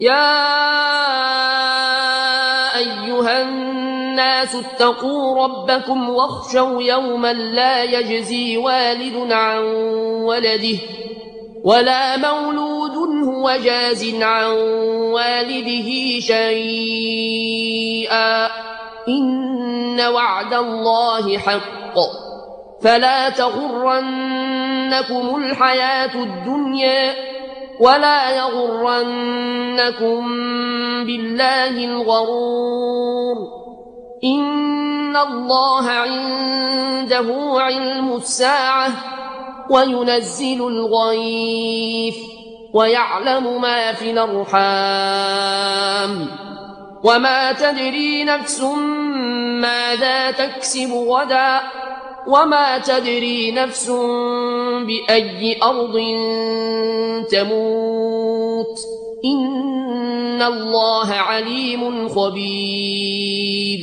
يا أيها الناس اتقوا ربكم واخشوا يوما لا يجزي والد عن ولده ولا مولود هو جاز عن والده شيئا إن وعد الله حق فلا تغرنكم الحياة الدنيا ولا يغرنكم بالله الغرور إن الله عنده علم الساعة وينزل الغيث ويعلم ما في الأرحام وما تدري نفس ماذا تكسب غدا وما تدري نفس بأي أرض تموت إن الله عليم خبير.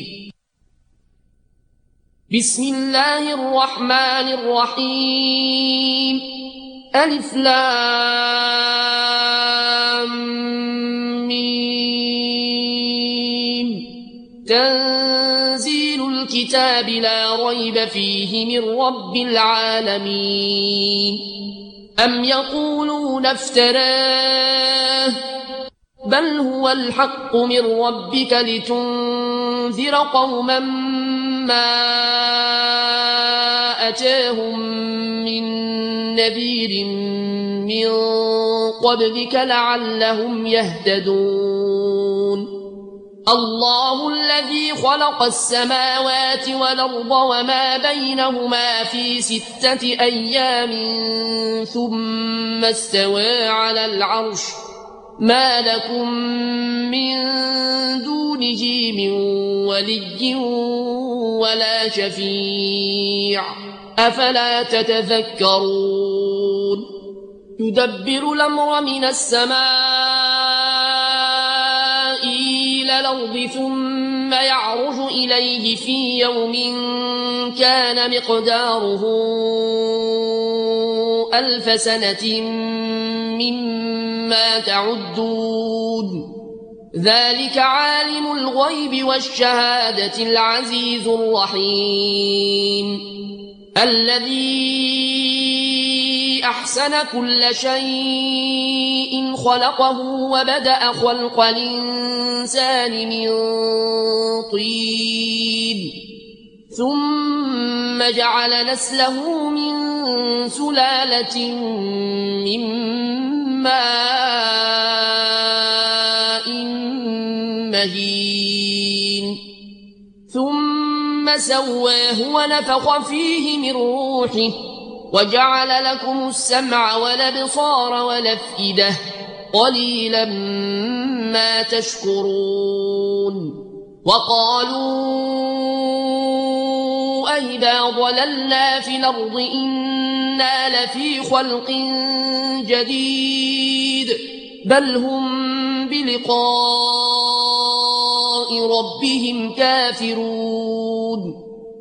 بسم الله الرحمن الرحيم. ألف لام ميم. تنزيل الكتاب لا ريب فيه من رب العالمين. أم يقولون افتراه بل هو الحق من ربك لتنذر قوما ما أتاهم من نذير من قبلك لعلهم يهتدون. الله الذي خلق السماوات والأرض وما بينهما في 6 أيام ثم استوى على العرش ما لكم من دونه من ولي ولا شفيع أفلا تتذكرون. يدبر الأمر من السماء إلى الأرض ثم يعرج إليه في يوم كان مقداره 1000 سنة مما تعدون. ذلك عالم الغيب والشهادة العزيز الرحيم الذي أحسن كل شيء خلقه وبدأ خلق الإنسان من طين ثم جعل نسله من سلالة من ماء مهين ثم سواه ونفخ فيه من روحه وجعل لكم السمع والأبصار والأفئدة قليلا ما تشكرون. وقالوا أئذا ضللنا في الأرض إنا لفي خلق جديد بل هم بلقاء ربهم كافرون.